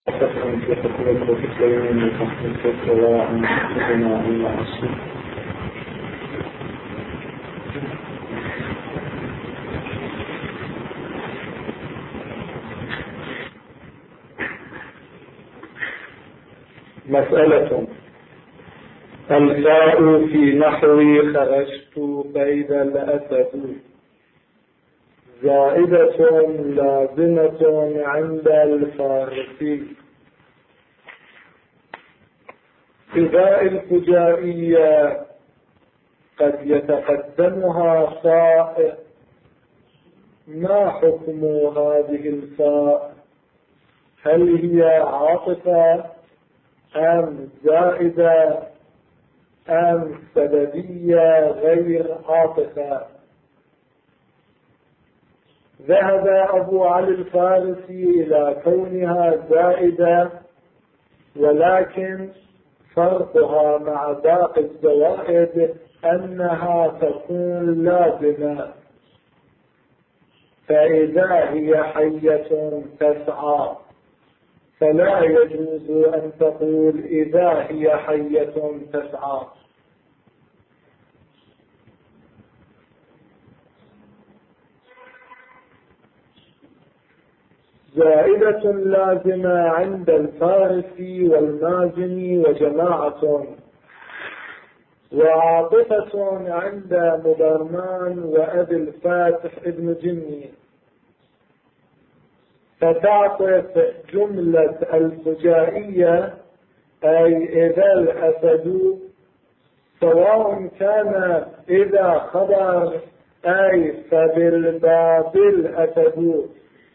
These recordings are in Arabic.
مسألة الفاء في نحو خرجت فإذا الأسد زائدة لازمة عند الفارسي. إذا الفجائية قد يتقدمها فاء، ما حكم هذه الفاء؟ هل هي عاطفة أم زائدة أم سببية غير عاطفة؟ ذهب أبو علي الفارسي إلى كونها زائدة، ولكن فرقها مع باقي الزوائد أنها تكون لازمة، فإذا هي حية تسعى فلا يجوز أن تقول إذا هي حية تسعى. زائدة لازمة عند الفارسي والمازني وجماعة، وعاطفة عند مدرمان وأبي الفاتح ابن جني، فتعطف جملة الفجائية أي إذا الأسد، سواء كان إذا خبر أي فبالباب الأسد،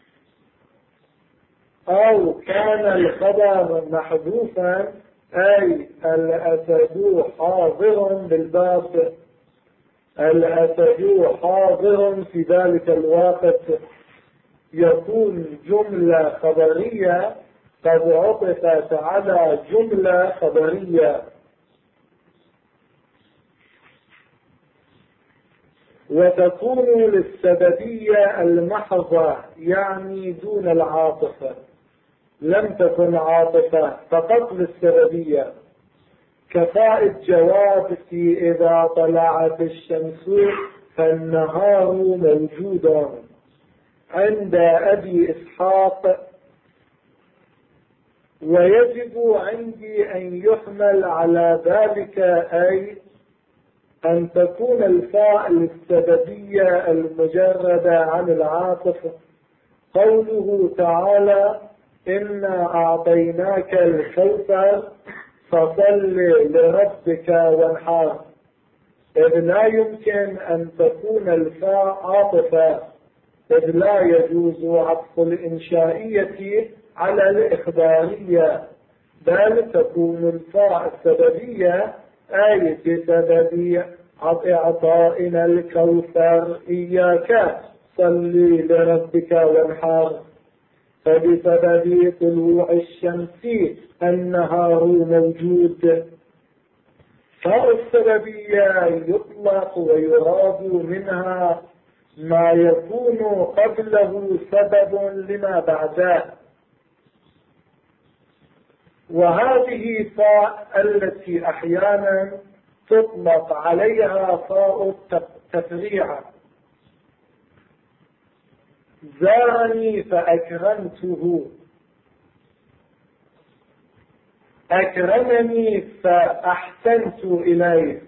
أو كان الخبر محذوفا أي الأسد حاضر بالباب، الأسد حاضر في ذلك الوقت، يكون جملة خبرية قد عطفت على جملة خبرية. وتكون للسببية المحضة يعني دون العاطفة، لم تكن عاطفة فقط للسببية، كفاء الجواب في إذا طلعت الشمس فالنهار موجود عند أبي إسحاق. ويجب عندي أن يحمل على ذلك أي أن تكون الفاء للسببية المجردة عن العاطفة. قوله تعالى إنا أعطيناك الكوثر فصل لربك وانحر، إذ لا يمكن أن تكون الفاء عاطفة، إذ لا يجوز عطف الإنشائية على الإخبارية، بل تكون الفاء السببية أي بسبب إعطائنا الكوثر إياك صلي لربك وانحر، فبسبب طلوع الشمس النهار موجود. فاء السببية يطلق ويراد منها ما يكون قبله سبب لما بعده، وهذه فاء التي أحيانا تطلق عليها فاء التفريع. زارني فأكرمته، أكرمني فأحسنت إليه.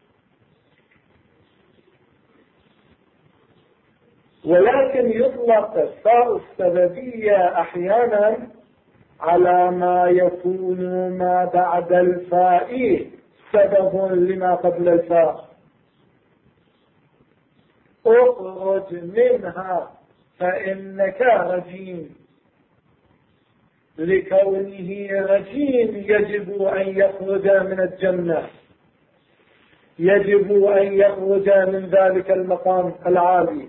ولكن يطلق فاء السببية أحيانا على ما يكون ما بعد الفاء سبب لما قبل الفاء. اخرج منها فإنك رجيم، لكونه رجيم يجب أن يخرج من الجنة، يجب أن يخرج من ذلك المقام العالي.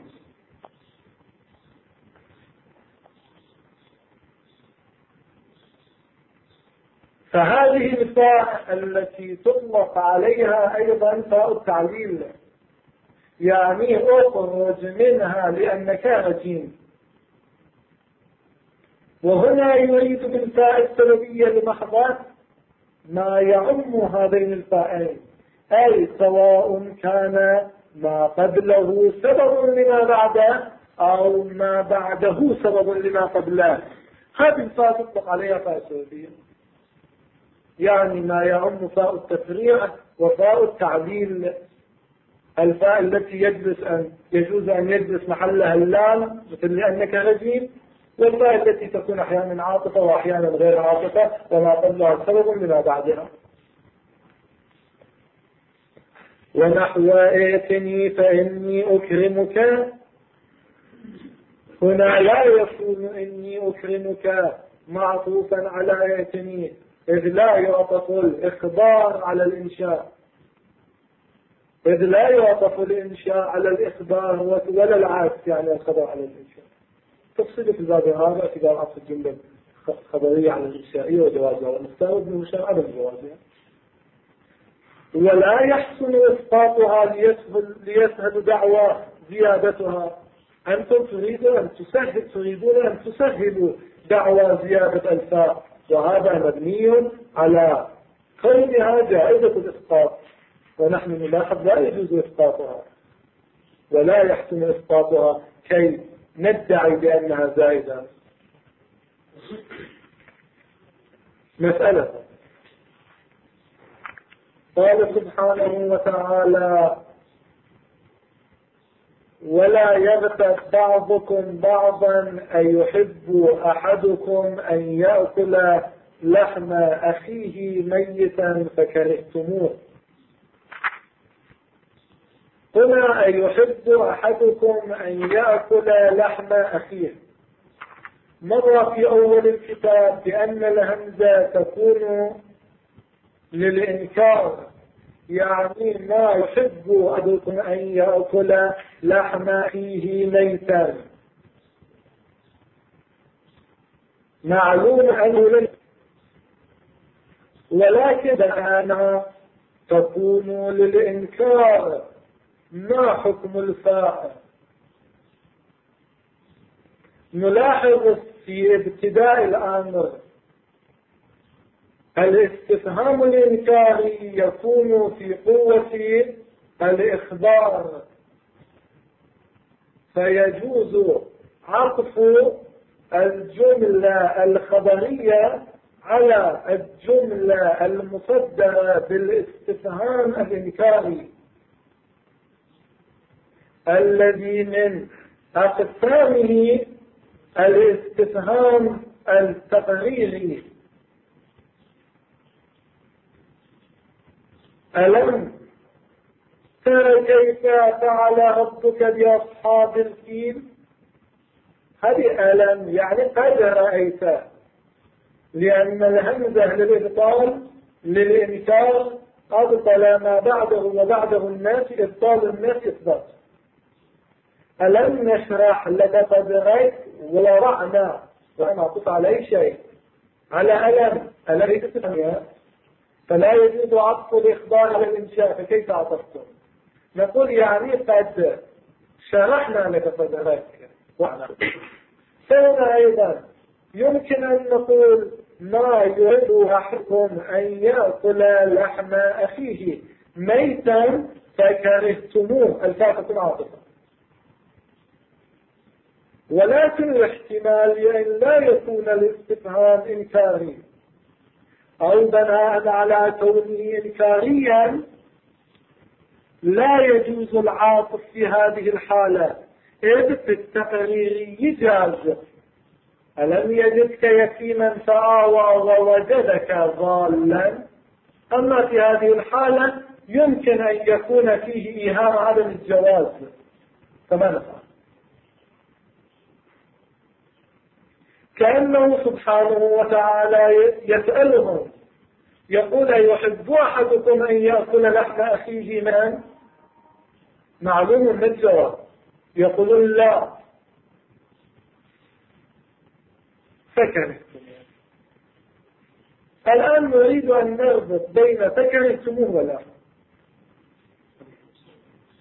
فهذه الفاء التي تطلق عليها أيضا فاء التعليل، يعني اخرج منها لأنك رجيم. وهنا يريد بالفاء السببية لمحضات ما يعم هذين الفاءين، أي سواء كان ما قبله سبب لما بعده أو ما بعده سبب لما قبله. هذه الفاء تطلق عليها فاء سببية، يعني ما يعم فاء التفريع وفاء التعليل، الفاء التي يجوز أن يجلس محلها اللام مثل لأنك رجيم، والفاء التي تكون أحيانا عاطفة وأحيانا غير عاطفة وما قبلها سبب لما بعدها. ونحو ائتني فإني أكرمك، هنا لا يكون إني أكرمك معطوفا على ائتني، إذ لا يعطف الإخبار على الإنشاء، إذ لا يعطف الإنشاء على الإخبار ولا العكس، يعني الخبر على الإنشاء. تفصيل في الباب هذا اعتبار عطف الجملة الخبرية على الإنشائية وجوازها، والمختار ابن هشام عدم جوازها. ولا يحسن إسقاطها ليسهل دعوى زيادتها. أنتم تريدون أن تسهلوا دعوى زيادة الفاء، وهذا مبني على كونها جائزة الإسقاط، ونحن نلاحظ لا يجوز إسقاطها ولا يحسن إسقاطها كي ندعي بأنها زائدة. مسألة قال سبحانه وتعالى: ولا يغتب بعضكم بعضا أيحب أحدكم أن يأكل لحم أخيه ميتا فكرهتموه. هنا أيحب أحدكم أن يأكل لحم أخيه، مر في أول الكتاب بأن الهمزة تكون للإنكار، يعني ما يحب أحدكم أن يأكل لحم أخيه ميتا، معلوم أنه لن، ولكن أنا تكون للإنكار. ما حكم الفاء؟ نلاحظ في ابتداء الأمر الاستفهام الإنكاري يكون في قوة الإخبار، فيجوز عطف الجملة الخبرية على الجملة المصدرة بالاستفهام الإنكاري الذي من أقسامه الاستفهام التقريري. ألم تر كيف فعل ربك بأصحاب الفيل؟ هذه ألم يعني قد رأيت، لأن الهمزة للإبطال للإنكار أبطل ما بعده وبعده الناس، إبطال الناس إثبات. ألم نشرح لك صدرك ورعنا، وأنا أعطف على أي شيء على ألم يتسميها، فلا يجوز عطف الإخبار على الإنشاء، فكيف عطفتم؟ نقول يعني قد شرحنا لك صدرك وعنا. فهنا أيضا يمكن أن نقول ما يريد أحدكم أن يأكل لحم أخيه ميتا فكرهتموه، الفاء تكون عاطفة، ولكن الاحتمال أن لا يكون الاستفهام إنكاري أو بناء على كونه إنكاريا لا يجوز العاطف في هذه الحالة، إذ في التقرير جاز. ألم يجدك يتيما فآوى ووجدك ضالا، أما في هذه الحالة يمكن أن يكون فيه إيهام عدم الجواز، كما نفعل. كأنه سبحانه وتعالى يسألهم يقول: أيحب أحدكم أن يأكل لحم أخيه من؟ معلوم من الجواب، يقولون لا فكرهتم. الآن نريد أن نربط بين فكرهتموه ولا.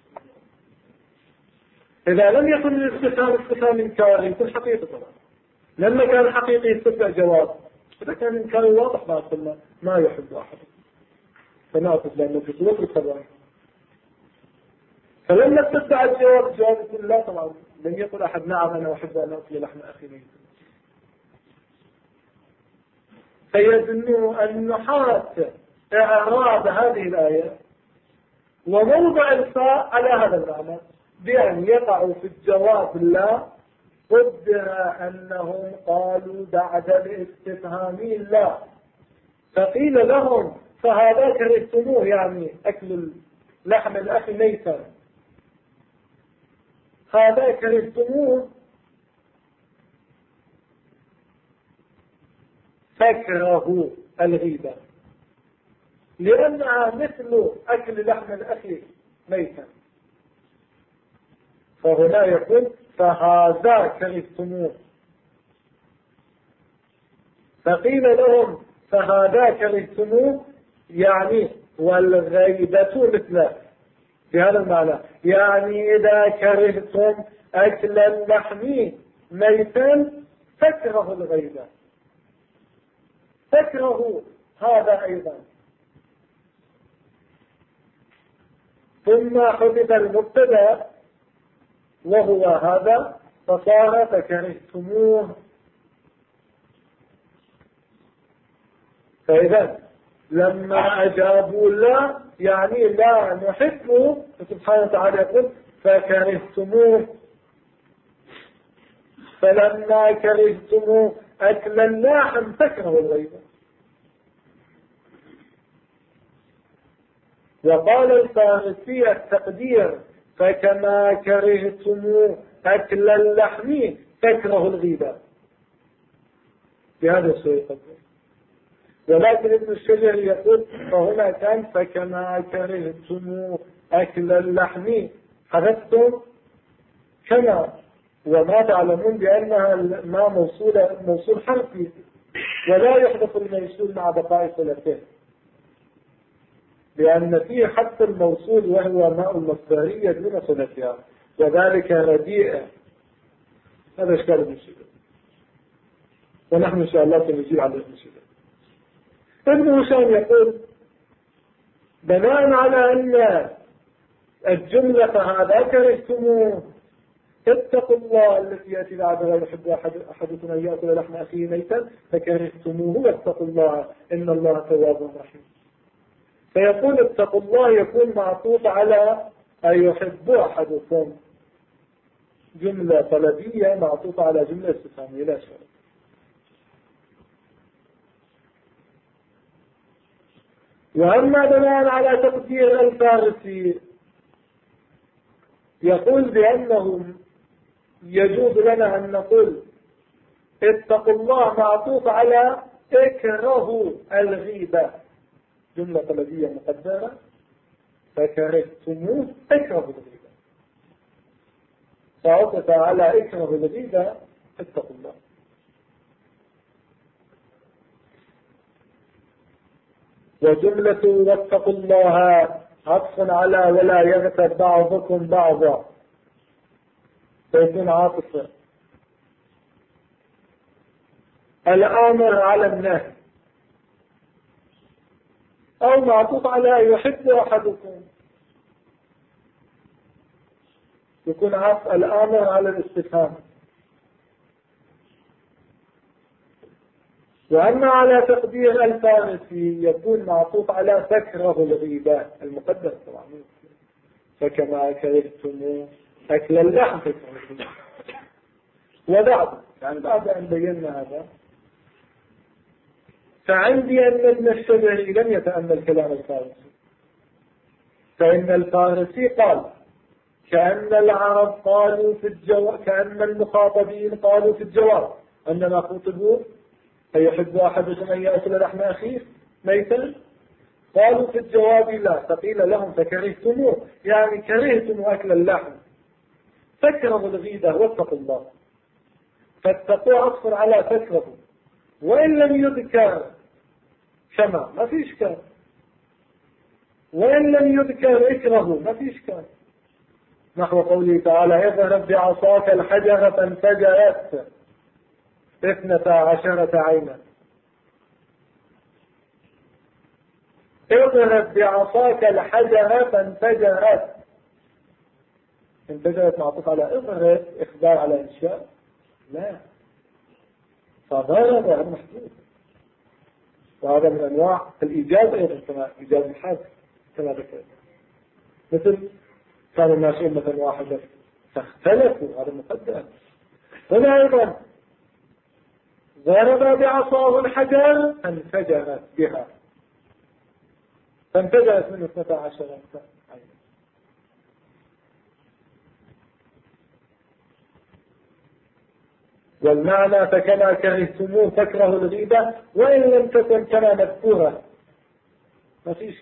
إذا لم يكن الاستفهام استفهام إنكاري يكون حقيقة طبعا، لما كان حقيقي يستدعي جواب، إذا كان إنكار واضح ما قلنا ما يحب أحد فنأخذ لأنه في صورة الخبر. فلما تدعي الجواب يقول لا طبعا لم يقل أحد نعم أنا أحب أن أكل لحم أخي ميتا. فيظن النحاة إعراب هذه الآية وموضع الفاء على هذا المعنى بأن يقع في الجواب لا، قدر أنهم قالوا بعد الاستفهام لا، فقيل لهم فهذا كرهتموه يعني أكل لحم الأخ ميتا، هذا كرهتموه فكره الغيبة لأنها مثل أكل لحم الأخ ميتا. فهنا يقول فهذا كرهتموه، فقيل لهم فهذا كرهتموه يعني والغيبة مثله بهذا المعنى، يعني إذا كرهتم أكل اللحم ميتا فكره الغيبة، فكره هذا أيضا. ثم حدث المبتدا وهو هذا فصار فكرهتموه. فإذا لما أجابوا لا يعني لا نحبه، سبحانه وتعالى يقول فكرهتموه. فلما كرهتموه أكل اللحم فكرهوا الغيبة. وقال الفارسي التقدير فكما كرهتموه أكل اللحم فكرهوا الغيبة بهذا الشيء. ولكن ابن الشجر يقول فهنا كان فكما كرهتموه أكل اللحم حذفتم كما، وما تعلمون بأنها ما موصول حرفي ولا يحدث الموصول مع بقاء صلته، لأن فيه حتى الموصول وهو ماء المصدرية دون صلتها وذلك رديئة. هذا إشكال ابن الشجر ونحن إن شاء الله سنجيب على ابن الشجر. ابن هشام يقول بناء على أن الجملة فهذا كرهتموه اتقوا الله التي يأتي بعد لا يحب أحدكم أن يأكل لحم أخيه ميتا فكرهتموه واتقوا الله إن الله تواب رحيم. فيقول اتقوا الله يكون معطوف على أن يحب أحدكم، جملة طلبية معطوفة على جملة استفهامية لا شيء. وأما بناء على تقدير الفارسي يقول بأنه يجوز لنا أن نقول اتقوا الله معطوف على اكرهوا الغيبة، جملة طلبية مقدرة فكرهتموه اكرهوا الغيبة، فعطف على اكرهوا الغيبة اتقوا الله. وجملة واتقوا الله عطف على ولا يغتب بعضكم بعضا فيكون عاطفا. الآمر على النهي أو معطوف على يحب أحدكم يكون عطف الآمر على الاستفهام. وأما على تقدير الفارسي يكون معطوف على فكره الغيبة المقدر طبعا فكما كرهتم أكل اللحم فكره. وبعد يعني بعد أن بينا هذا فعندي أن ابن الشجري لم يتأمل كلام الفارسي، فإن الفارسي قال كأن العرب قالوا في الجواب، كأن المخاطبين قالوا في الجواب أنما خطبوا فيحب أحدكم أن يأكل لحم أخيه ميتا، قالوا في الجواب لا، فقيل لهم فكرهتموه يعني كرهتم أكل اللحم فكرهوا الغيبة واتقوا الله. فاتقوا عطف على فكره، وإن لم يذكر كما ما فيش كان، وإن لم يذكر اكره ما فيش كان، نحو قوله تعالى اذهب بعصاك الحجر فانفجرت 12 عينا. اضرب بعصاك الحجر فانفجرت. انفجرت معطوف على اضرب، اخبار على انشاء؟ لا، فضرب هذا محدود، وهذا من انواع الايجاز ايضا كما ايجاز الحد كما ذكرت. مثل كان الناس امة واحدة فاختلفوا، هذا مقدم. هنا ايضا ضرب بعصاه الحجر فانفجرت بها، فانفجرت منه 12 عينا. والمعنى فكما كرهتموه تكره الغيبة وإن لم تكن كما مذكورة، ما فيش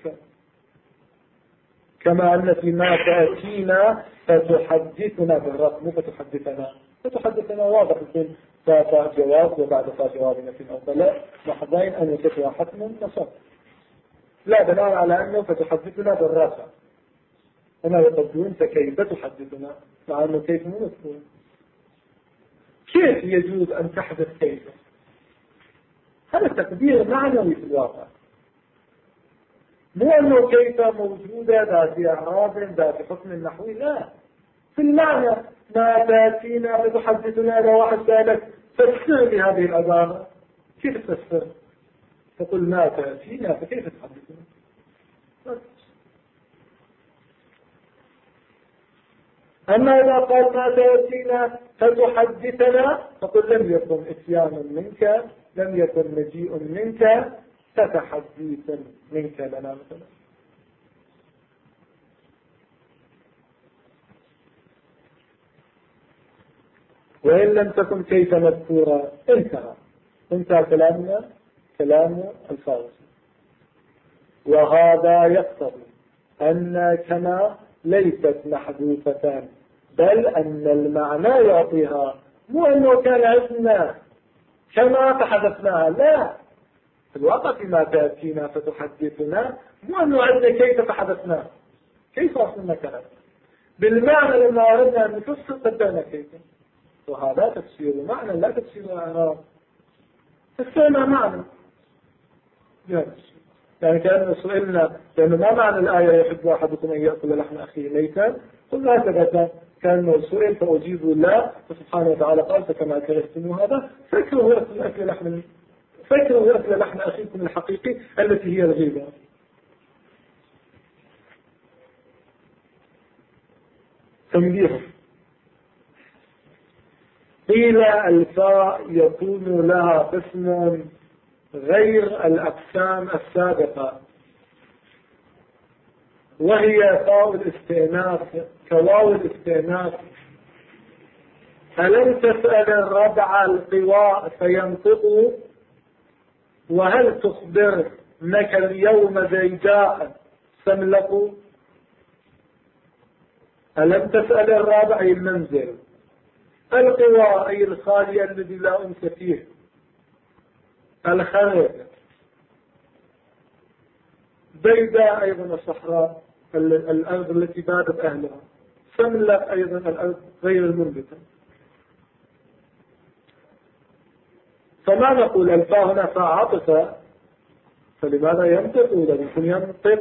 كما أن فيما تأتينا فتحدثنا بالرقم، فتحدثنا واضح يكون فاء جواب وبعد فاء جواب نفي أو بلا لحظين أن يكتوى حتم نصب، لا بناء على أنه فتحدثنا بالرقم. هنا يقولون فكيف تحدثنا، مع أنه كيف مو مذكور. كيف يجوز أن تحدث كيف؟ هذا تقدير معنوي في الواقع، مو أنه كيف موجودة ذات إعراب ذات حكم نحوي، لا، في المعنى. ما تأتينا فتحدثنا، لو واحد سألك فسر لي هذه العبارة، كيف تفسر؟ تقول ما تأتينا فكيف تحدثنا؟ أما إذا قال ما تأتينا فتحدثنا فقل لم يكن إتيان منك، لم يكن مجيء منك، فتحديث منك لنا مثلا. وإن لم تكن كيف مذكورة انتهى كلامنا، كلام الفارسي. وهذا يقتضي أن كما ليست محذوفة، بل أن المعنى يعطيها، مو أنه كان عندنا كما فحذفناها، لا، في الواقع فيما تأتينا فتحدثنا مو أنه عندنا كيف فحذفناها، كيف أصلنا كلام بالمعنى لما أردنا أن نفسر قدرنا كيف، وهذا تفسير معنى لا تفسير إعراب، تفسيرنا معنى. يعني كأننا سئلنا لأنه ما معنى الآية يحب أحدكم أن يأكل لحم أخيه ميتا، قلنا هكذا كان سئل فأجيب لا، فسبحانه وتعالى قال فكما كرهتموه هذا فكروا يأكل لحم أخيكم الحقيقي التي هي الغيبة. تنبيه: قيل الفاء يكون لها قسم غير الأقسام السابقة، وهي فاء الاستئناف كواو الاستئناف. ألم تسأل الربع القواء فينطقوا، وهل تخبرنك اليوم زيداء سملقوا. ألم تسأل الرابع أي المنزل، القواء أي الخالية الذي لا أنس فيه، الخرب، بيداء أيضا الصحراء الأرض التي بادت أهلها، سملق أيضا الأرض غير المنبتة. فما نقول الفاء هنا فاء عطفة، فلماذا ينطق؟ إذا يكون ينطق.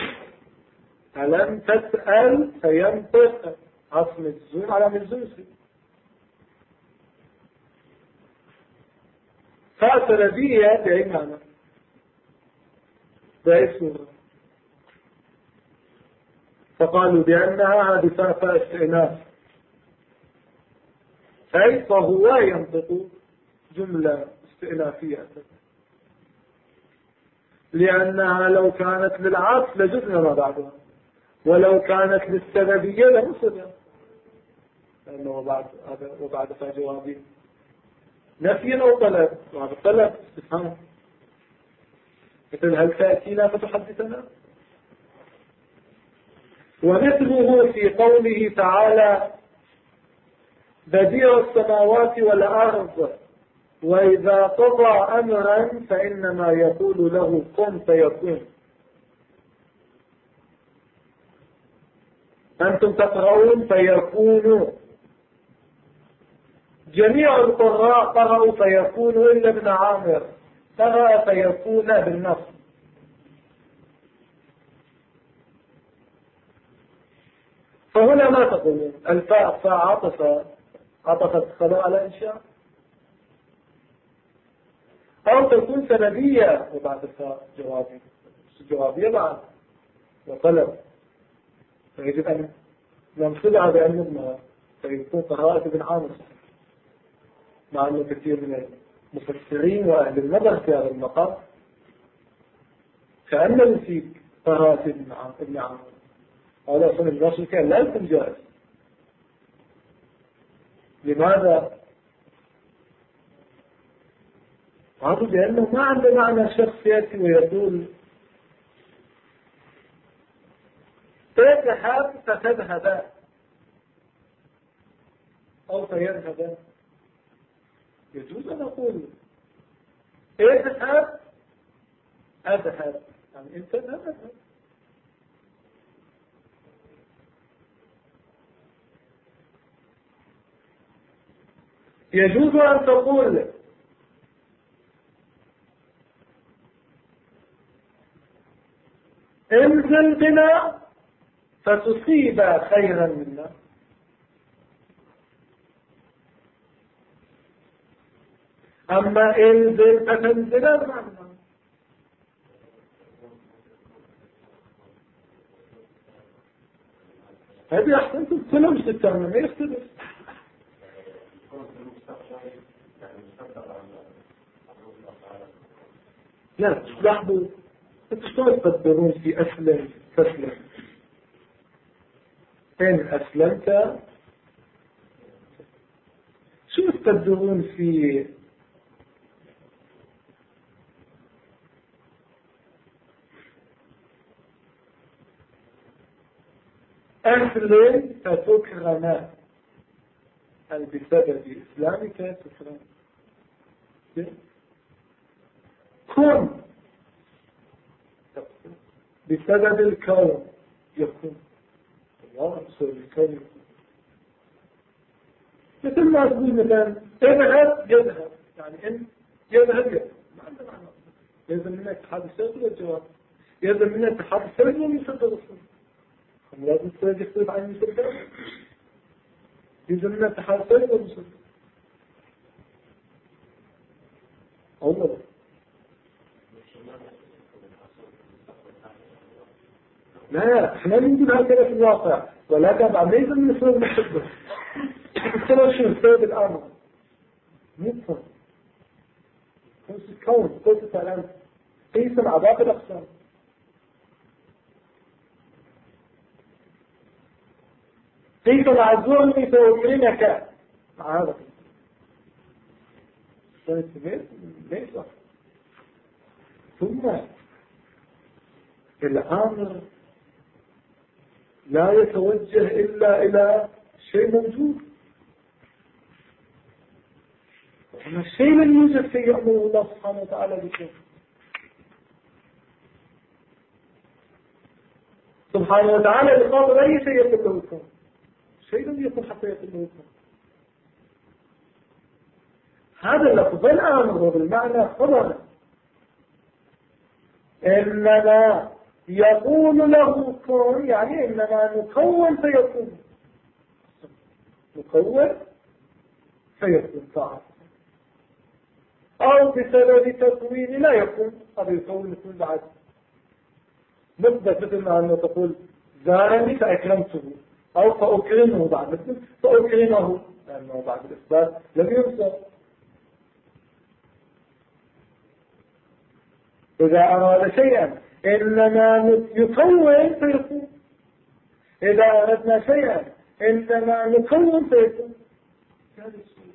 ألم تسأل فينطق، عصم الزوم على مجزوسي. فاء سلبية بأي معنى؟ بأي صورة؟ فقالوا بأنها هذه فاء استئناف، أي فهو ينطق جملة استئنافية، لأنها لو كانت للعطف لجزنا ما بعدها، ولو كانت للسببية لمصدر، لأنه وبعد فجوابين نفي أو طلب، وهذا طلب استفهام، مثل هل تأتينا فتحدثنا. ومثله في قوله تعالى بديع السماوات والأرض وإذا قضى أمرا فإنما يقول له كن فيكون. أنتم تقرؤون فيكون، جميع القراء قرأوا فيكون إلا ابن عامر قرأ فيكون بالنص. فهنا ما تقولون الفاء عطفت الصلاة على إنشاء، أو تكون سندية وبعد الفاء جوابية بعد وطلب، فيجب أن ننصبها بأن نضمها فيكون قراءة ابن عامر، مع أنه كثير من المفسرين وأهل النظر في هذا المقام كأنه يفيد قراءة ابن عامر. هذا أصلا الرسول كان لا يكون جائز. لماذا؟ قالوا لأنه ما عنده معنى شخص يأتي ويقول اذهب فتذهب أو فيذهب. يجوز أن أقول اذهب أذهب، يعني أنت تذهب. يجوز أن تقول انزل بنا فتصيب خيرا منا. أما انزل فتنزل معنا. هذه أحسنتم كلهم ستة ما يختلف. لا لاحظوا شلون تقدرون في أسلم تسلم. إن أسلمت شو تقدرون في أسلم فتكرم، هل بسبب إسلامك تكرم؟ كن بسبب الكون يكون، الله بسبب الكون يكون. مثل ما تقول مثلا اذهب يذهب، يعني إن يذهب ما عنده معنى. يلزم منك تحدث السبب والجواب، يلزم منك تحدث السبب والمسبب الصدق. لازم السبب يختلف عن المسبب، يلزم منك تحدث السبب والمسبب. أولا لا احنا نقول هكذا في الواقع، ولكن بعد ليس من السبب المسبب. السبب شنو؟ السبب الامر مفهوم قوس الكون، قوس الكلام، قيس مع باقي الاقسام. قيس مع الزور فيوكلينك مع هذا ليس. ثم الامر لا يتوجه إلا إلى شيء موجود. أما الشيء من يوجد في يأمر الله سبحانه وتعالى بشيء سبحانه وتعالى بخاطر أي شيء يكون له كون، شيء لم يكن حتى يكون له كون. هذا اللفظ الأمر بالمعنى خبر، إنما يقول له كون، يعني إنما نكون فيكون، نكون فيكون فعل، أو بسبب تكوين لا يكون، قد يكون يكون بعد نبدأ مثل ما أنه تقول زارني فأكرمته، أو فأكرمه بعد مثل فأكرمه، لأنه بعد الإثبات لم ينصر. إذا أراد شيئا إنما يكون فيكون، إذا أردنا شيئا إنما نكون فيكون. هذا الشيء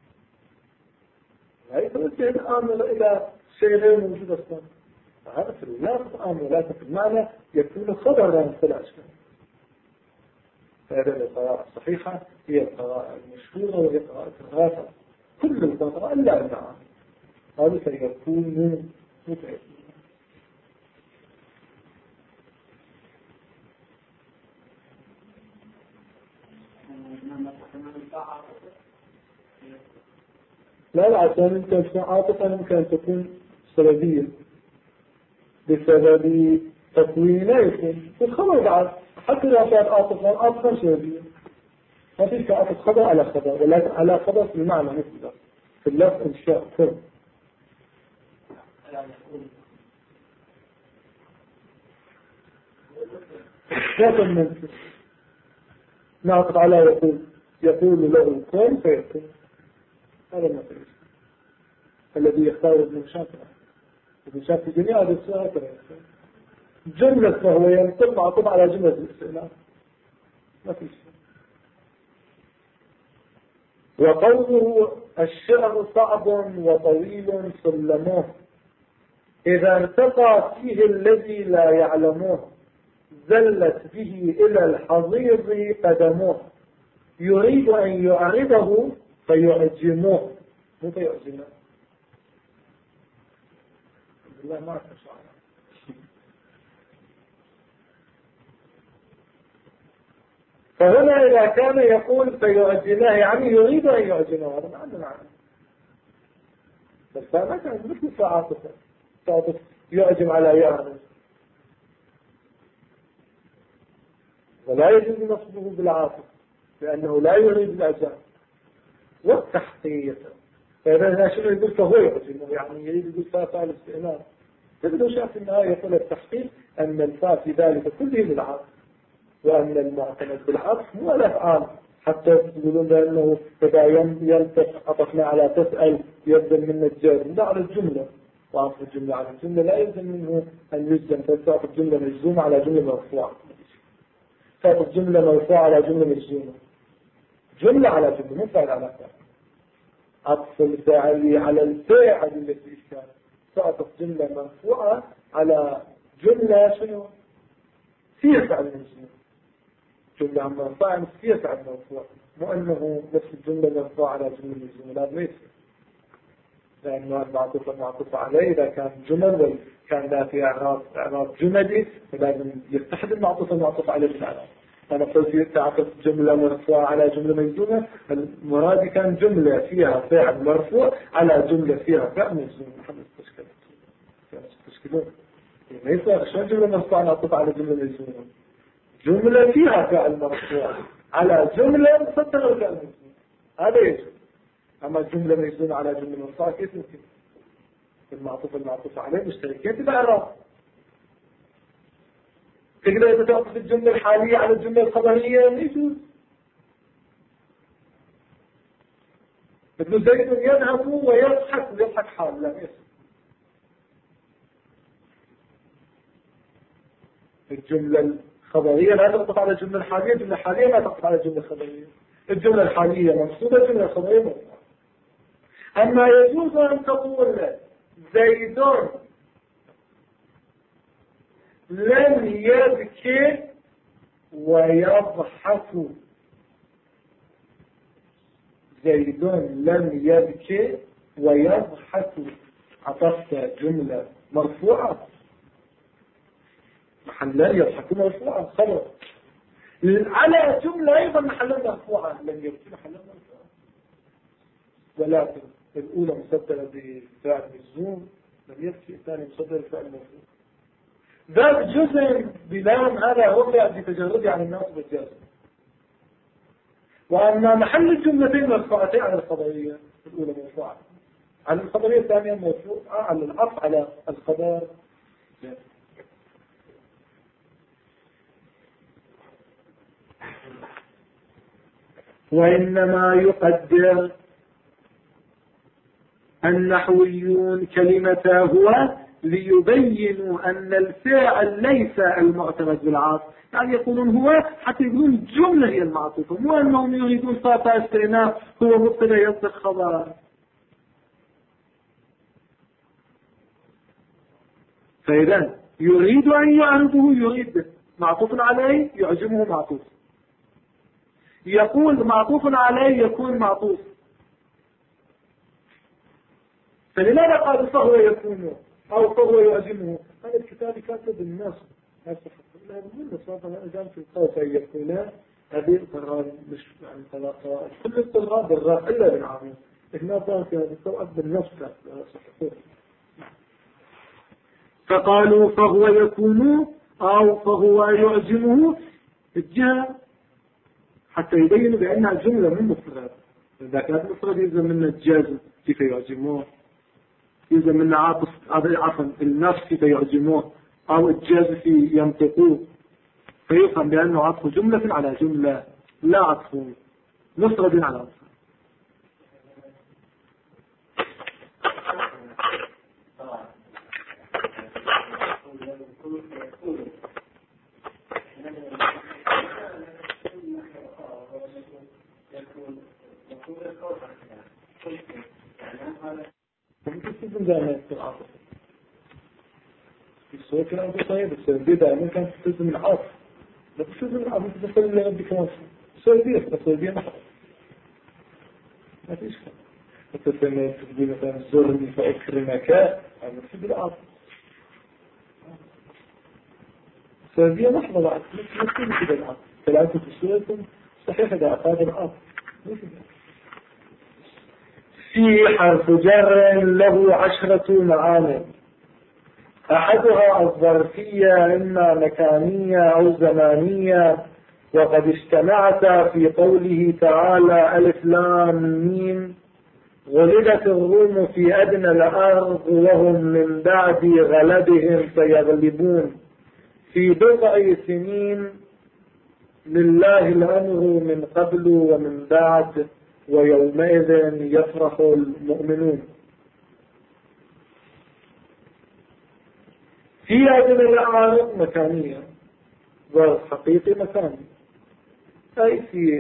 لا يتوجه الأمر إلى شيء غير موجود أصلا. هذا في اللفظ أمر، ولكن في المعنى يكون خبرا في الأشكال. فهذه القراءة الصحيحة هي القراءة المشهورة، وهي قراءة الرافع. كل القراءة إلا النعم هذا سيكون متعب. لا عشان يمكن تكون عاطفة يمكن تكون سببية بسبب تكوينيكم الخبر بعد حتى إذا كانت عاطفة سببية ما فيش عاطفة خبر على خبر ولكن على خبر في المعنى مثل في اللفظ إنشاء كم لكن من نعطف على يقول له كن فيكون هذا المثل الذي يختار ابن شاكر ابن شاكر جميع هذه السؤال جملة فهو ينطق معطوف على جملة الاستئناف ما في شيء. وقوله الشعر صعب وطويل سلموه إذا ارتقى فيه الذي لا يعلموه زلت به إلى الحضيض قدموه يريد أن يعرضه فيعجموه مو فيعجموه بالله ما أعرف شعر. فهنا إذا كان يقول فيعجماه يعني يريد أن يعجمه هذا ما عنده معنى بس ما كان مثل عاطفة يعجم على يعرض ولا يجوز نصبه بالعاطفة لأنه لا يريد الأجانب والتحقيق فإذا شنو يقول فهو يعجمه يعني يريد يقول فاء الاستئناف تبدو شاء في النهاية يقول التحقيق أن الفاء في ذلك كله للعاطفة وأن المعتمد بالعطف مو الأفعال حتى يقولون بأنه إذا ينطق عطفنا على تسأل يبدل من الجر لا على الجملة وعطف الجملة على الجملة لا يلزم منه أن يجزم فتعطف الجملة مجزومة على جملة مرفوعة تعطف جملة مرفوعة على جملة مجزومة جملة على جملة مو فاعل على فاعل عطف الفاعل على الفاعل التي كان تعطف جملة مرفوعة على جملة شنو فيها فعل مجزوم جملة عن مرفوعة فيها فعل مرفوع مو أنه نفس الجملة مرفوعة على جملة مجزومة لا ما يصير لأنه المعطوف عليه إذا كان جمل كان ذا في إعراب جملي فلازم يتحد المعطوف عليه بالإعراب. أنا قلت تعطف جملة مرفوعة على جملة مجزومة المراد كان جملة فيها فعل مرفوع على جملة فيها فعل مجزوم محمد تشكيلون ليس شلون جملة مرفوعة معطوف على جملة مجزومة جملة فيها فعل مرفوع على جملة مصدرة الفعل مجزوم هذا يجب. أما الجملة مجزومة على جملة مرفوعة كيف يمكن المعطوف عليه مشتركين في الإعراب تقدر تعطف الجملة الحالية على الجملة الخبرية يجوز ابن زيد يذهب ويضحك حال لا يسمع الجملة الخبرية لا تعطف على الجملة الحالية الجملة الحالية لا تعطف على الجملة الخبرية الجملة الحالية منصوبة الجملة الخبرية مرفوعة. أما يجوز أن تقول زيد لم يبكي ويضحك زيد لم يبكي ويضحك عطفت جملة مرفوعة محلا يضحك مرفوعة خبر على جملة أيضا محلا مرفوعة لم يبكي محلا مرفوعة ولكن الأولى مصدرة بفعل مجزوم لم يبكي الثاني مصدر بفعل مرفوع ذات جزء بلام هذا وقع بتجرد عن الناس بالجازم وأما محل الجملتين مرفوعتين على الخبرية الأولى مرفوعة على الخبرية الثانية مرفوعة على العطف على الخبر وإنما يقدر النحويون كلمة هو ليبينوا أن الفاعل ليس المعتمد بالعاطف يعني يقولون هو حتى يقولون جملة هي المعطوفة مو أنهم يريدون فاء استئناف هو مبتدا يصدق خبر فإذا يريد أن يعرضه يريد معطوف عليه يعجمه معطوف يقول معطوف عليه يكون معطوف فلماذا قال فهو يكون أو فهو يعجمه هذا الكتاب كاتب الناس لا من الصواب أنا أجام في القوة أن يكون هذه القرار مش يعني كل القرار بالراء إلا بالعامل هنا ضاغط بالطبع بالنفس. فقالوا فهو يكون أو فهو يعجمه الجهة حتى يبين بأنها جملة من مفرد. إذا كانت مفرد يلزم منه الجزم كيف يعجموه، يلزم منه عطف النفس كيف يعجموه، أو الجزم في ينطقوه، فيفهم بأنه عطف جملة على جملة لا عطف مفرد على مفرد. السؤال كان طيب بس البداية ممكن تلزم العاطف، لا تلزم العاطف تدخل اللي غدي كمان السؤال ما فيش حتى لما تقول مثلا زرني فأكرمك أنا تفيد العاطف. السؤال محضة بعد ما تكون كده العاطف فالعاطف في سورة صحيح إذا أفاد العاطف. في حرف جر له 10 معاني، أحدها الظرفية إما مكانية أو زمانية، وقد اجتمعتا في قوله تعالى ألف لام ميم غلبت الروم في أدنى الأرض وهم من بعد غلبهم سيغلبون في بضع سنين لله الأمر من قبل ومن بعد ويومئذ يفرح المؤمنون. في أدنى الأعراض مكانية ظرف حقيقي مكاني، أي في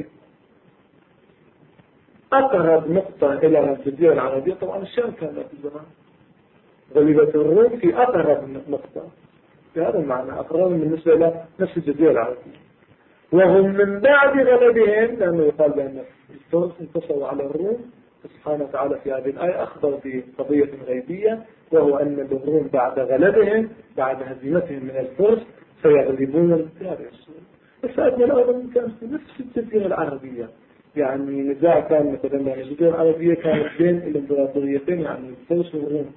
أقرب نقطة إلى الجزيرة العربية. طبعا الشام كانت في الزمان غلبت الروم في أقرب نقطة، في هذا المعنى أقرب بالنسبة إلى نفس الجزيرة العربية. وهم من بعد غلبهم، لأنه يقال بأن الفرس انتصروا على الروم، سبحانه وتعالى في هذه الآية أخبر بقضية غيبية، وهو أن الروم بعد غلبهم بعد هزيمتهم من الفرس سيغلبون في هذه السورة. بس أدنى الأرض كانت في نفس الجزيرة العربية، يعني نزاع كان مثلا بين الجزيرة العربية كانت بين الإمبراطوريتين يعني الفرس والروم.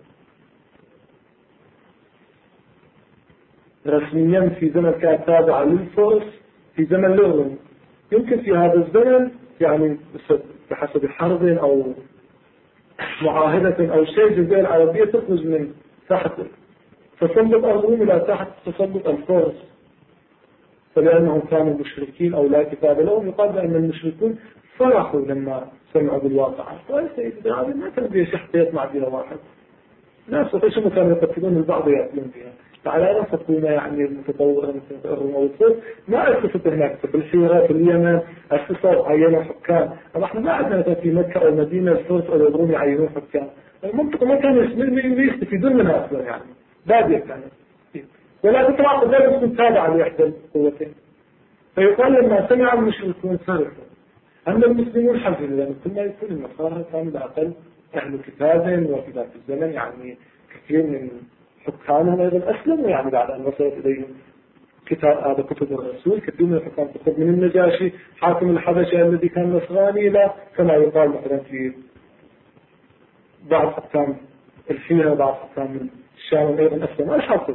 رسميا في زمن كان تابع للفرس في زمن الروم. يمكن في هذا الزمن يعني بحسب حرب أو معاهدة أو شيء الجزيرة العربية تخرج من تحت تسلط الروم إلى تحت تسلط الفرس، فلأنهم كانوا مشركين أو لا كتاب لهم. يقال بأن المشركون فرحوا لما سمعوا بالواقعة، وسيد هذا ما كان بيه شخصيات معدلة واحد، ناس وخيشهم كانوا يقتلون البعض ويأكلون بها. فعلى أن تكون يعني المتطورة مثل الروم أو الفرس ما أكتفت هناك في الحيرة في اليمن أكتفوا عينوا حكام. طبعا احنا ما عندنا في مكة أو مدينة الفرس أو الروم يعينون حكام، المنطقة ما كانوا يستفيدون منها أصلا، يعني بادية كانت، ولا تطلع ذلك تكون تابعة لإحدى القوتين. فيقال لما سمع المشركون صرفوا. أما المسلمون حزنوا لأن كل ما يكون النصارى كانوا بأقل أهل كتاب، وفي ذاك الزمن يعني كثير من حكامهم أيضا أسلموا، يعني بعد أن وصلت إليهم هذا كتب الرسول. كثير من الحكام تأخذ من النجاشي حاكم الحبشة الذي كان نصراني لا كما يقال مثلا في بعض حكام الحيرة بعض حكام الشام أيضا أسلموا الحاكم.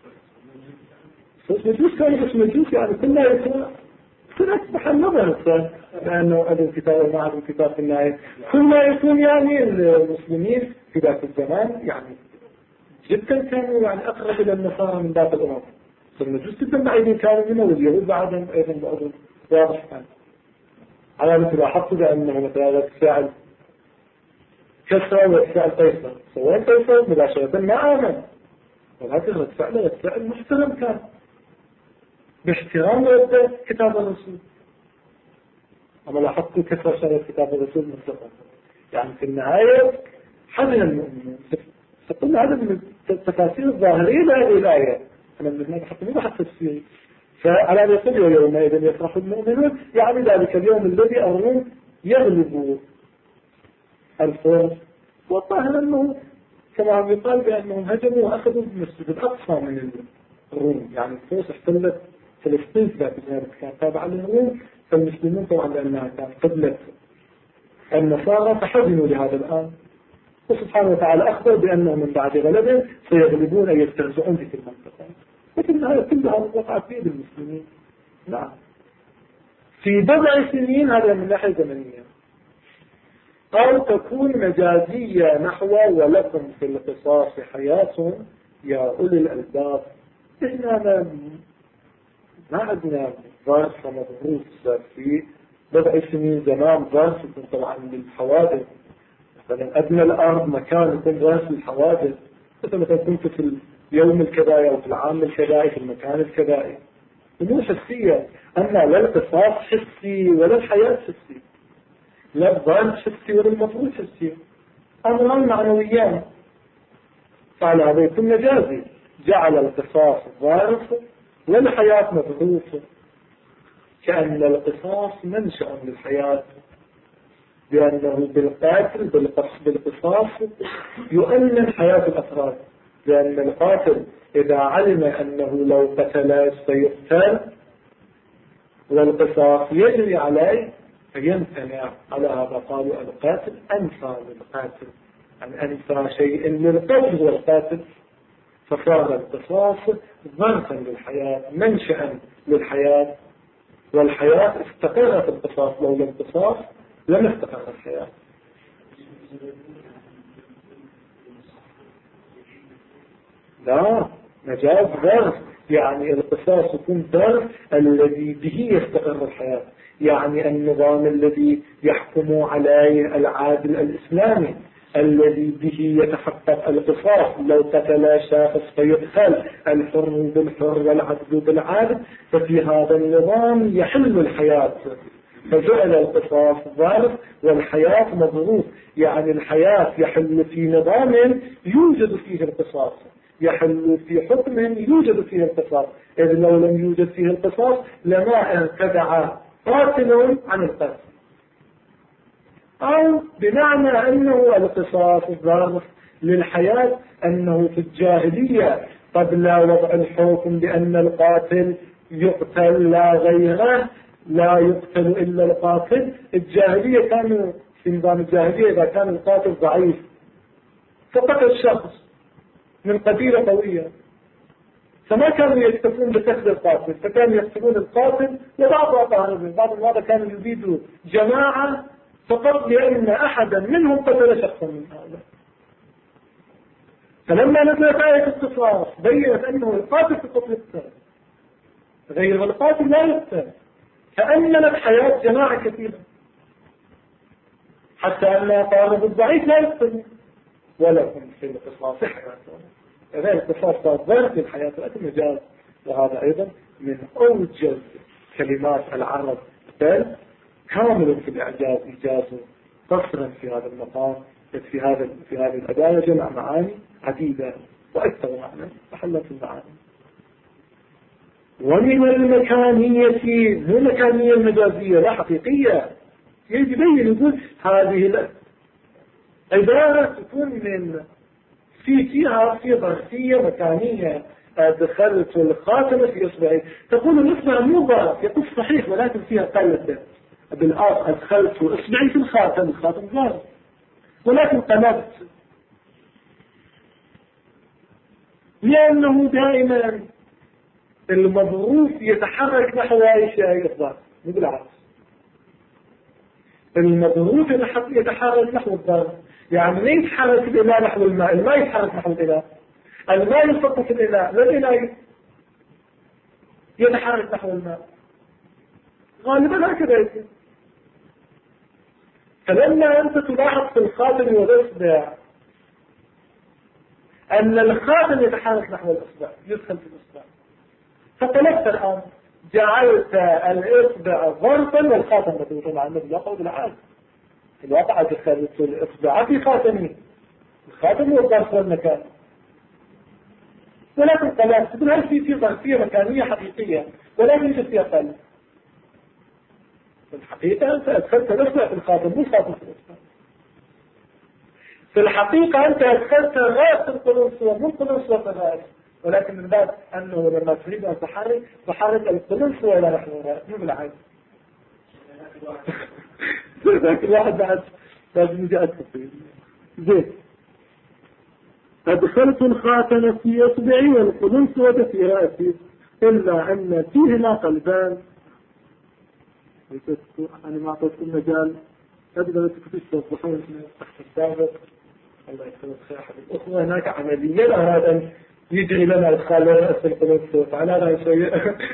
بس مجلس كان بس مجلس يعني كلها يكون أصبح النظر لأنه أدوا كتاب وما أدوا كتاب في النهاية كل ما يكون يعني المسلمين في ذاك الزمان يعني جدا كانوا يعني أقرب إلى النصارى من باقي الأمم. فالمجوس جدا بعيدين كانوا منه، واليهود بعدهم أيضا بعضهم واضح كان. على مثل لاحظت بأنه مثلا فعل كسرى وفعل قيصر، سواء قيصر مباشرة ما آمن، ولكن فعل محترم كان باحترام رد كتاب الرسول. أما لاحظت كثرة شغل كتاب الرسول مطلقا، يعني في النهاية حزن المؤمنين. فقلنا هذا من التفاسير الظاهرية لهذه الآية، أنا من هناك حتى مو حتى تفسيري. فعلى يقول يومئذ يفرح المؤمنون، يعني ذلك اليوم الذي الروم يغلب الفرس. والظاهر أنه كما يقال بأنهم هجموا وأخذوا المسجد الأقصى من الروم، يعني الفرس احتلت فلسطين ذات الزمان كانت تابعة للروم، فالمسلمون طبعا لأنها كانت قبلة النصارى فحزنوا لهذا الآن، وسبحانه وتعالى أخبر بأنه من بعد غلبه سيغلبون أي يستهزئون في المنطقة، لكن هذا كلها وقعت في يد المسلمين. نعم، في بضع سنين، هذا من ناحية زمنية. أو تكون مجازية نحو ولكم في القصاص حياة يا أولي الألباب. إحنا ما عندنا ظرف مضروس في بضع سنين، زمان ظرف طبعا للحوادث، مثلا أدنى الأرض مكان يكون ظرف للحوادث، مثلا كنت في اليوم الكذائي أو في العام الكذائي في المكان الكذائي، أمور حسية. أما لا القصاص حسي ولا الحياة حسي، لا الظرف حسي ولا المفروض حسي، أمران معنويان. فعلى هذا يكون مجازي، جعل القصاص ظرف والحياة مبعوثة، كأن القصاص منشأ للحياة، لأنه بالقاتل بالقصاص يؤمن حياة الأفراد، لأن القاتل إذا علم أنه لو قتل سيقتل والقصاص يجري عليه فيمتنع. على هذا قالوا القاتل أنفى للقاتل، أن أنفى شيء للقتل هو القاتل، فصار القصاص ظرفا للحياة منشأ للحياة، والحياة استقرت القصاص، لولا القصاص لم استقر الحياة. لا، مجاز ظرف، يعني القصاص يكون ظرف الذي به يستقر الحياة، يعني النظام الذي يحكم عليه العادل الإسلامي الذي به يتحقق القصاص، لو قتل شخص فيقتل، الحر بالحر والعدل بالعدل، ففي هذا النظام يحل الحياة، فجعل القصاص ظرف والحياة مظروف، يعني الحياة يحل في نظام يوجد فيه القصاص، يحل في حكم يوجد فيه القصاص، إذ لو لم يوجد فيه القصاص لما انتدع قاتل عن القتل. أو بمعنى أنه القصاص ظرف للحياة، أنه في الجاهلية قبل وضع الحكم بأن القاتل يقتل لا غيره، لا يقتل إلا القاتل، الجاهلية كانوا في نظام الجاهلية إذا كان القاتل ضعيف فقتل الشخص من قبيلة قوية، فما كانوا يكتفون بقتل القاتل، فكانوا يقتلون القاتل وبعض أقاربه، بعض المرات كانوا يريدوا جماعة فقط لأن أحدا منهم قتل شخصا من هذا. فلما نزلت آية القصاص بيّنت أنه القاتل فقط يقتل، غير القاتل لا يقتل، فأمنت حياة جماعة كثيرة، حتى أن قارب الضعيف لا يقتل. ولكم في القصاص حياة، غير القصاص صار ظرف للحياة وأتم مجاز، وهذا أيضا من أوجز كلمات العرب، بل كامل في الإعجاز إيجازه قصرا في هذا المقام، في هذه الأداة جمع معاني عديدة وأكثر معنى محلة المعاني. ومن المكانية، مو المكانية المجازية لا حقيقية، يبين يقول هذه العبارة تكون من في ظرفية مكانية، دخلت الخاتمة في إصبعي، تقول الإصبع مو ظرف، يقول صحيح ولكن فيها قلة بالآخر، أدخلت إصبعي في الخاتم ظرف، ولكن قلبت، لأنه دائما المظروف يتحرك نحو أي شيء الظرف، مو بالعكس، المظروف يتحرك نحو الظرف، يعني لا يتحرك الإناء نحو الماء، الماء يتحرك نحو الإناء، الماء ينفق في الإناء، لا الإناء يتحرك نحو الماء، غالبا هكذا يكون. فلما أنت تلاحظ في الخاتم والإصبع أن الخاتم يتحرك نحو الإصبع، يدخل في الإصبع، فطلبت الآن جعلت الإصبع ظرفا والخاتم مدوطا مع النبي يقول بالعاد، في الواقع دخلت الإصبع في خاتمي، الخاتم هو الظرف والمكان، ولكن طلبت تقول هل في ظرفية مكانية حقيقية ولكن يوجد فيها قلب. في الحقيقة أنت أدخلت الإصبع في الخاتم مو الخاتم في الإصبع، في الحقيقة أنت أدخلت رأس القلنسوة مو القلنسوة في الرأس، ولكن من باب أنه لما تريد أن تحرك القلنسوة إلى نحو الرأس مو بالعكس. ذاك الواحد بعد لازم يجي أكثر. زين. أدخلت الخاتم في إصبعي والقلنسوة في رأسي إلا أن فيهما قلبان. أنا ما أعطيتكم مجال أبدأ توضحون تحت السابق. الله يسلمك خير أحد الأخوة هناك عمليا أراد أن يجري لنا إدخال رأس القلنسوة فعلى هذا شيء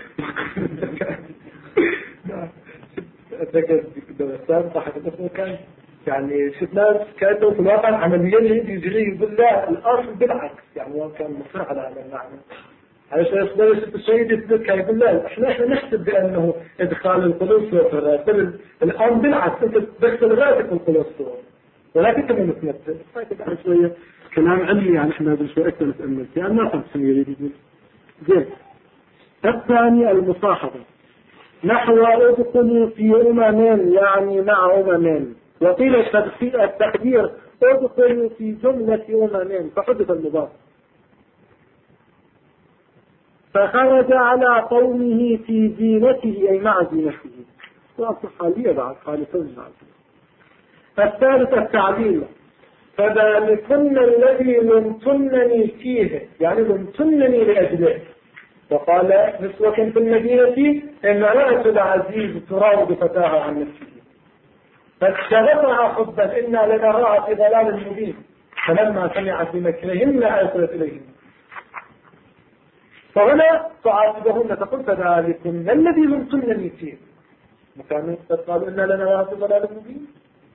أتذكر في الدولة السابقة أحد الأخوة كان يعني شفنا كانوا في الواقع عمليا يجري بالله الأصل بالعكس يعني هو كان مصر على هذا المعنى. على شيء يصدر شفت الشيء يثبت كيف بالله احنا نحسب بأنه إدخال القلنسوة في الرأس الآن بالعكس أنت تدخل رأسك القلنسوة ولكن كمان نتمثل فايتك شوية كلام علمي يعني احنا بشوية أكثر نتأمل يعني ما فهمت شنو يريد يقول. زين. الثاني المصاحبة نحو ادخلوا في أممين يعني مع أممين وقيل التقدير ادخلوا في جملة أممين فحدث المضاف فخرج على قومه في زينته أي مع زينته وأصل حالية بعد خالفون بعد. الثالث التعليل فذلكن الذي لمتنني فيه يعني لمتنني لأجله. وقال نسوة في المدينة امرأة العزيز تراود فتاها عن نفسه فاشتغفها حبا إنا لنراها في ضلال مبين فلما سمعت بمكرهن أرسلت إليهن. فهنا تعاتبهن تقول فذلكن الذي لمتنني فيه مكان قالوا إنا لنراها في ضلال مبين.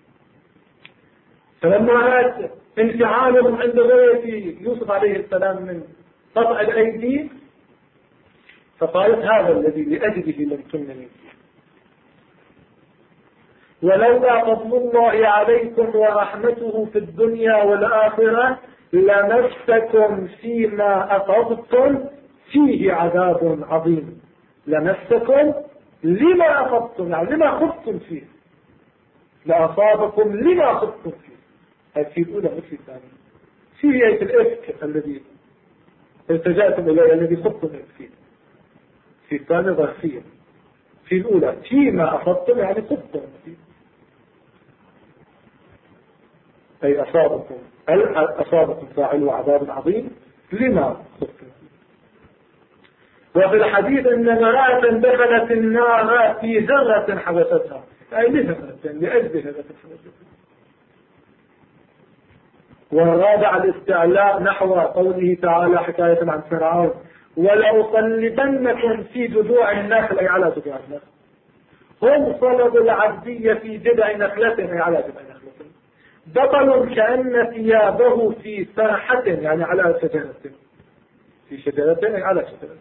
فلما رأت انفعالهم عند رؤية يوسف عليه السلام من قطع الأيدي فقالت هذا الذي لأجله لمتنني فيه ولولا فضل الله عليكم ورحمته في الدنيا والآخرة لمسكم فيما أفضتم فيه عذاب عظيم. لمسكم لما أفضتم يعني لما خفتم فيه لأصابكم لما خفتم فيه. هذه الأولى مش الثانية فيه أي الإفك الذي التجأتم إليه الذي خفتم فيه في الثانية ظرفية. في الأولى فيما أخذتم يعني خفتم فيه أي أصابكم فاعل عذاب عظيم لما خفتم فيه. وفي الحديث أن امرأة دخلت النار في ذرة حبستها أي لذرة لأجل ذرة حبستها. والرابع الاستعلاء نحو قوله تعالى حكاية عن فرعون ولأصلبنكم في جذوع النخل أي على جذوع النخل. هم صلبوا العبدية في جذع نخلة أي على جذع نخلة. بطل كأن ثيابه في ساحة يعني على شجرة في شجرة أي على شجرة.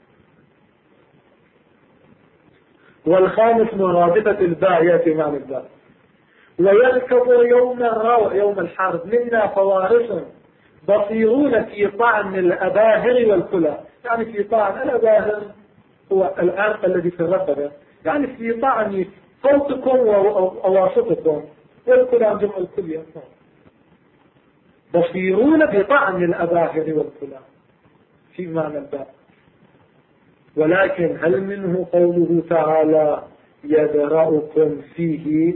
والخامس مرادفة الباء يأتي معنى الباء ويركض يوم الحرب منا فوارس بصيرون في طعن الأباهر والكلى يعني في طعن الأباهر هو العرق الذي في الرقبة يعني في طعن فوقكم وواسطكم والكلى جمع الكلية. بصيرون في طعن الأباهر والكلى في معنى الباب. ولكن هل منه قوله تعالى يدرأكم فيه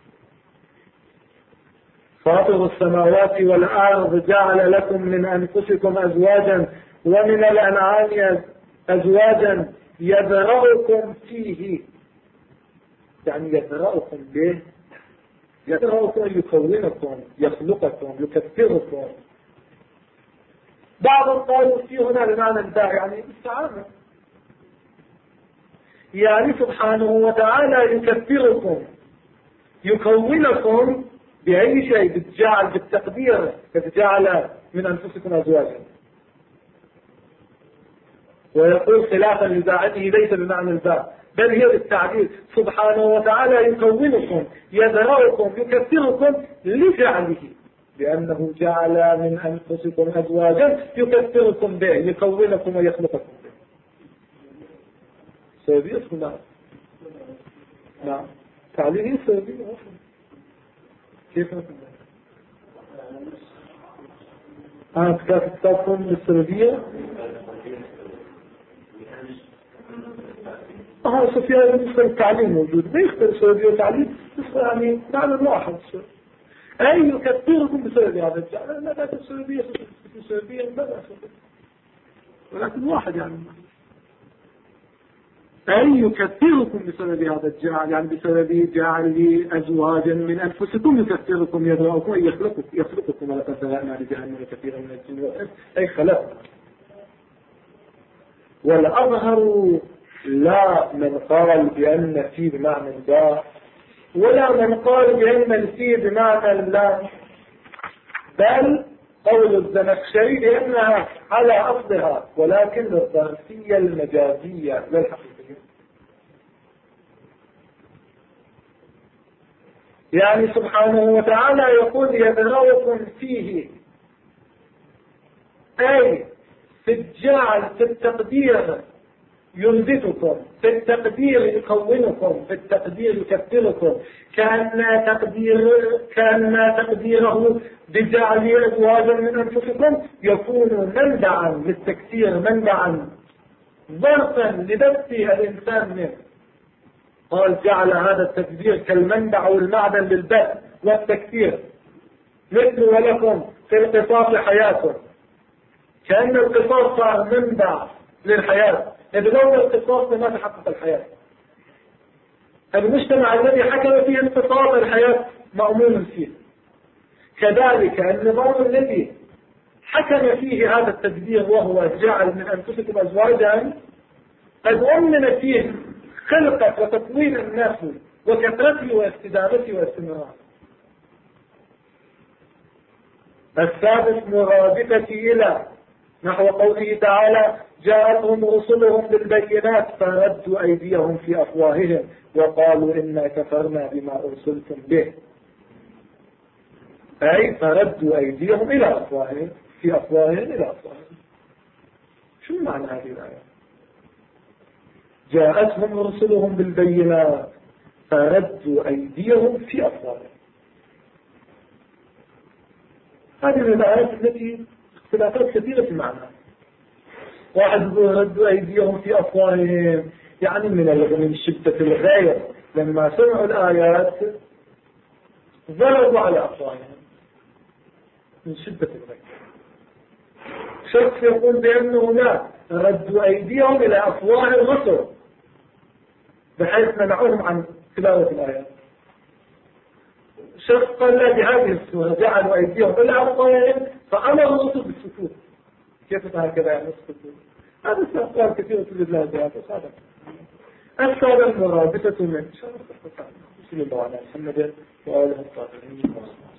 فاطر السماوات والأرض جعل لكم من أنفسكم أزواجا ومن الأنعام أزواجا يدرأكم فيه يعني يدرأكم به يدرأكم يكونكم يخلقكم يكثركم. بعض قالوا فيه هنا بمعنى الباء يعني استعانة يعني سبحانه وتعالى يكثركم يكونكم بأي شيء بتجعل بالتقدير بتجعل من أنفسكم أزواجا. ويقول خلافا لزاعته ليس بمعنى الباء بل هي بالتعبير سبحانه وتعالى يكونكم يدرأكم يكثركم لجعله لأنه جعل من أنفسكم أزواجا يكثركم به يكونكم ويخلقكم به. سيبيه اسمه نعم تعليل سيبيه كيف كتابكم بالسردية سفيان بالنسبة للتعليم موجود ما يختار السردية والتعليم يعني معنى واحد. أي يكفركم بسبب هذا الجعل؟ لا السببية السببية لا، ولكن واحد يعني. أي يكفركم بسبب هذا الجعل، يعني بسبب جعل أزواجا من أنفسكم يكفركم يدرأكم أي يخلقكم، ولقد ذرأنا لجهنم كثيرا من الجن والإنس أي خلق. والأظهر لا من قال بأن في بمعنى لا، ولا من قال بأن الفي بمعنى لا، بل قول الزمخشري بأنها على أصلها ولكن الظرفية المجازية للحقيقية. يعني سبحانه وتعالى يقول يدرأكم فيه، أي في الجعل، في التقدير ينبتكم، في التقدير يكونكم، في التقدير يكثركم، كان تقديره بجعل أزواجا من أنفسكم يكون منبعا للتكثير، منبعا ظرفا لبث الإنسان منه. قال جعل هذا التكبير كالمنبع والمعدن للبث والتكثير، مثل ولكم في القصاص حياة، كأن القصاص صار منبع للحياة، لولا القصاص ما تحقق الحياة. المجتمع الذي حكم فيه القصاص الحياة مأمون فيه. كذلك النظام الذي حكم فيه هذا التدبير وهو جعل من أنفسكم أزواجا قد أمن فيه خلقة وتطوير النسل وكثرته واستدامته واستمراره. السادس مرادفة إلى نحو قوله تعالى جاءتهم رسلهم بالبينات فردوا أيديهم في أفواههم وقالوا إنا كفرنا بما أرسلتم به، أي فردوا أيديهم إلى أفواههم في أفواههم إلى أفواههم. شو معنى هذه الآية؟ جاءتهم رسلهم بالبينات فردوا أيديهم في أفواههم. هذه من الآيات التي اختلافات كثيرة في معنى. واحد يقول ردوا أيديهم في أفواههم يعني من شدة الغير، لما سمعوا الآيات ضربوا على أفواههم من شدة الغير. شخص يقول بأنه لا، ردوا أيديهم إلى أفواه الرسل بحيث منعوهم عن تلاوة الآيات. شخص قال لا، بهذه السورة جعلوا أيديهم إلى أفواههم فأمروا الرسل بالسكوت. كيف هكذا يعني السكوت؟ هذا سأقوال كثيرة تجد لها جواب. السابق مرابطة من شرط القرآن. بسم الله على محمد وآله الطاهرين.